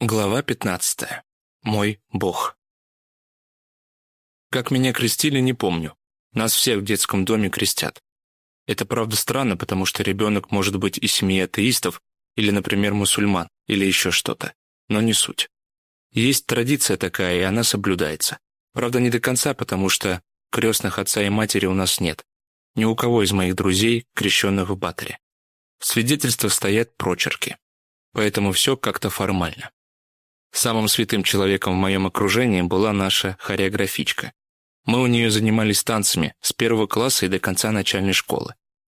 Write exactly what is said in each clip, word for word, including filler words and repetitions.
Глава пятнадцатая. Мой Бог. Как меня крестили, не помню. Нас всех в детском доме крестят. Это правда странно, потому что ребенок может быть из семьи атеистов или, например, мусульман, или еще что-то. Но не суть. Есть традиция такая, и она соблюдается. Правда, не до конца, потому что крестных отца и матери у нас нет. Ни у кого из моих друзей, крещенных в Баторе. В свидетельствах стоят прочерки. Поэтому все как-то формально. Самым святым человеком в моем окружении была наша хореографичка. Мы у нее занимались танцами с первого класса и до конца начальной школы.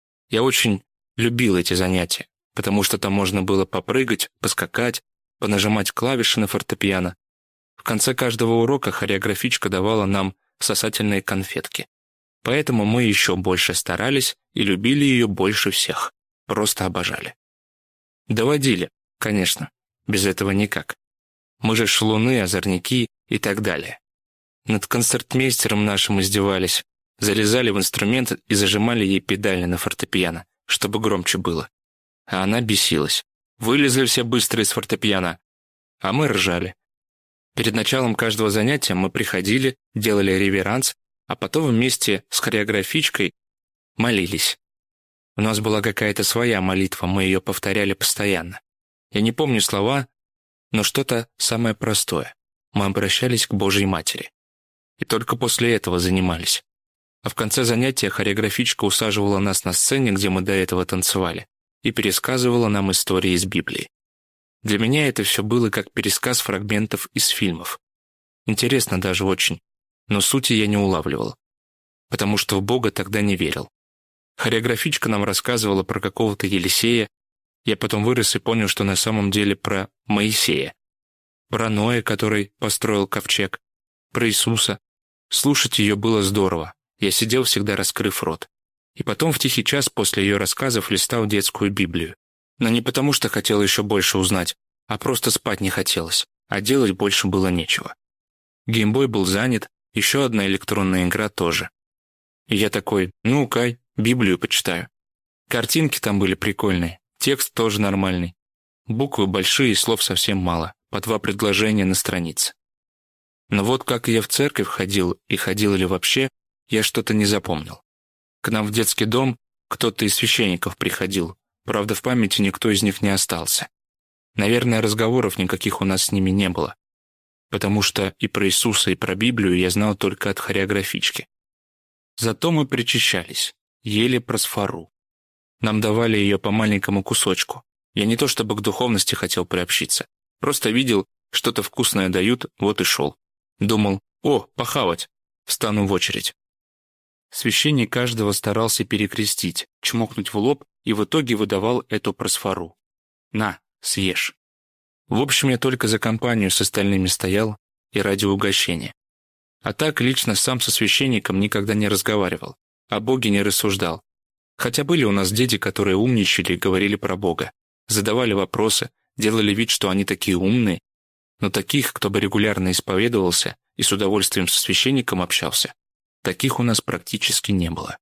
Я очень любил эти занятия, потому что там можно было попрыгать, поскакать, понажимать клавиши на фортепиано. В конце каждого урока хореографичка давала нам сосательные конфетки. Поэтому мы еще больше старались и любили ее больше всех. Просто обожали. Доводили, конечно, без этого никак. Мы же шалуны, озорники и так далее. Над концертмейстером нашим издевались, залезали в инструмент и зажимали ей педали на фортепиано, чтобы громче было. А она бесилась. Вылезли все быстро из фортепиано, а мы ржали. Перед началом каждого занятия мы приходили, делали реверанс, а потом вместе с хореографичкой молились. У нас была какая-то своя молитва, мы ее повторяли постоянно. Я не помню слова, но что-то самое простое. Мы обращались к Божьей Матери. И только после этого занимались. А в конце занятия хореографичка усаживала нас на сцене, где мы до этого танцевали, и пересказывала нам истории из Библии. Для меня это все было как пересказ фрагментов из фильмов. Интересно даже очень, но сути я не улавливал, потому что в Бога тогда не верил. Хореографичка нам рассказывала про какого-то Елисея. Я потом вырос и понял, что на самом деле про Моисея. Про Ноя, который построил ковчег. Про Иисуса. Слушать ее было здорово. Я сидел всегда раскрыв рот. И потом в тихий час после ее рассказов листал детскую Библию. Но не потому, что хотел еще больше узнать, а просто спать не хотелось, а делать больше было нечего. Геймбой был занят, еще одна электронная игра тоже. И я такой, ну, Кай, Библию почитаю. Картинки там были прикольные. Текст тоже нормальный. Буквы большие, слов совсем мало. По два предложения на странице. Но вот как я в церковь ходил, и ходил ли вообще, я что-то не запомнил. К нам в детский дом кто-то из священников приходил. Правда, в памяти никто из них не остался. Наверное, разговоров никаких у нас с ними не было. Потому что и про Иисуса, и про Библию я знал только от хореографички. Зато мы причащались, ели просфору. Нам давали ее по маленькому кусочку. Я не то чтобы к духовности хотел приобщиться. Просто видел, что-то вкусное дают, вот и шел. Думал, о, похавать, встану в очередь. Священник каждого старался перекрестить, чмокнуть в лоб и в итоге выдавал эту просфору. На, съешь. В общем, я только за компанию с остальными стоял и ради угощения. А так лично сам со священником никогда не разговаривал, о Боге не рассуждал. Хотя были у нас дети, которые умничали и говорили про Бога, задавали вопросы, делали вид, что они такие умные, но таких, кто бы регулярно исповедовался и с удовольствием со священником общался, таких у нас практически не было.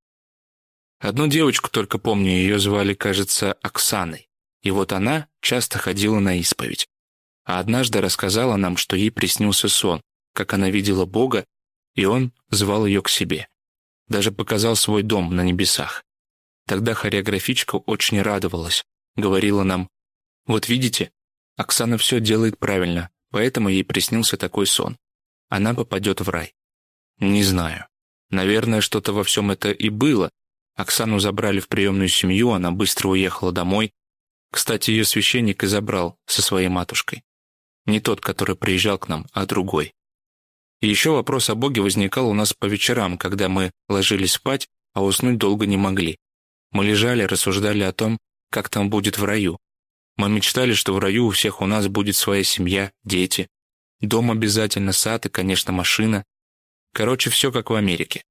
Одну девочку только помню, ее звали, кажется, Оксаной, и вот она часто ходила на исповедь. А однажды рассказала нам, что ей приснился сон, как она видела Бога, и он звал ее к себе. Даже показал свой дом на небесах. Тогда хореографичка очень радовалась, говорила нам, «Вот видите, Оксана все делает правильно, поэтому ей приснился такой сон. Она попадет в рай». Не знаю. Наверное, что-то во всем это и было. Оксану забрали в приемную семью, она быстро уехала домой. Кстати, ее священник и забрал со своей матушкой. Не тот, который приезжал к нам, а другой. И еще вопрос о Боге возникал у нас по вечерам, когда мы ложились спать, а уснуть долго не могли. Мы лежали, рассуждали о том, как там будет в раю. Мы мечтали, что в раю у всех у нас будет своя семья, дети. Дом обязательно, сад и, конечно, машина. Короче, все как в Америке.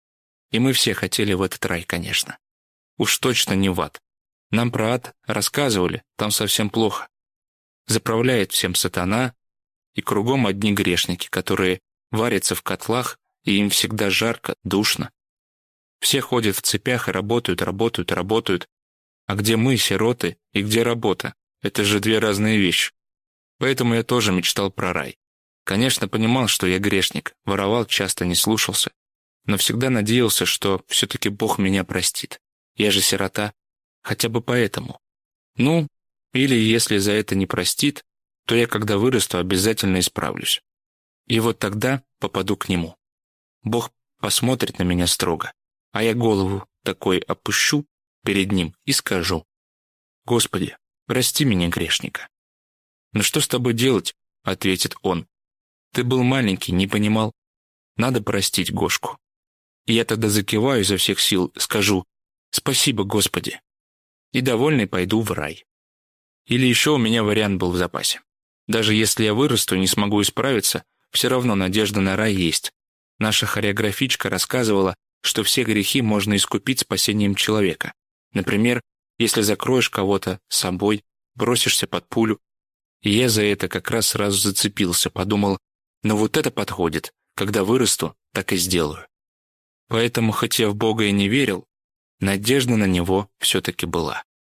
И мы все хотели в этот рай, конечно. Уж точно не в ад. Нам про ад рассказывали, там совсем плохо. Заправляет всем сатана, и кругом одни грешники, которые варятся в котлах, и им всегда жарко, душно. Все ходят в цепях и работают, работают, работают. А где мы, сироты, и где работа? Это же две разные вещи. Поэтому я тоже мечтал про рай. Конечно, понимал, что я грешник, воровал, часто не слушался, но всегда надеялся, что все-таки Бог меня простит. Я же сирота, хотя бы поэтому. Ну, или если за это не простит, то я, когда вырасту, обязательно исправлюсь. И вот тогда попаду к Нему. Бог посмотрит на меня строго, а я голову такой опущу перед Ним и скажу: «Господи, прости меня, грешника». «Ну что с тобой делать?» — ответит Он. «Ты был маленький, не понимал. Надо простить Гошку». И я тогда закиваю изо всех сил, скажу: «Спасибо, Господи». И довольный пойду в рай. Или еще у меня вариант был в запасе. Даже если я вырасту и не смогу исправиться, все равно надежда на рай есть. Наша хореографичка рассказывала, что все грехи можно искупить спасением человека. Например, если закроешь кого-то собой, бросишься под пулю. И я за это как раз сразу зацепился, подумал: ну вот это подходит, когда вырасту, так и сделаю. Поэтому, хотя в Бога и не верил, надежда на Него все-таки была.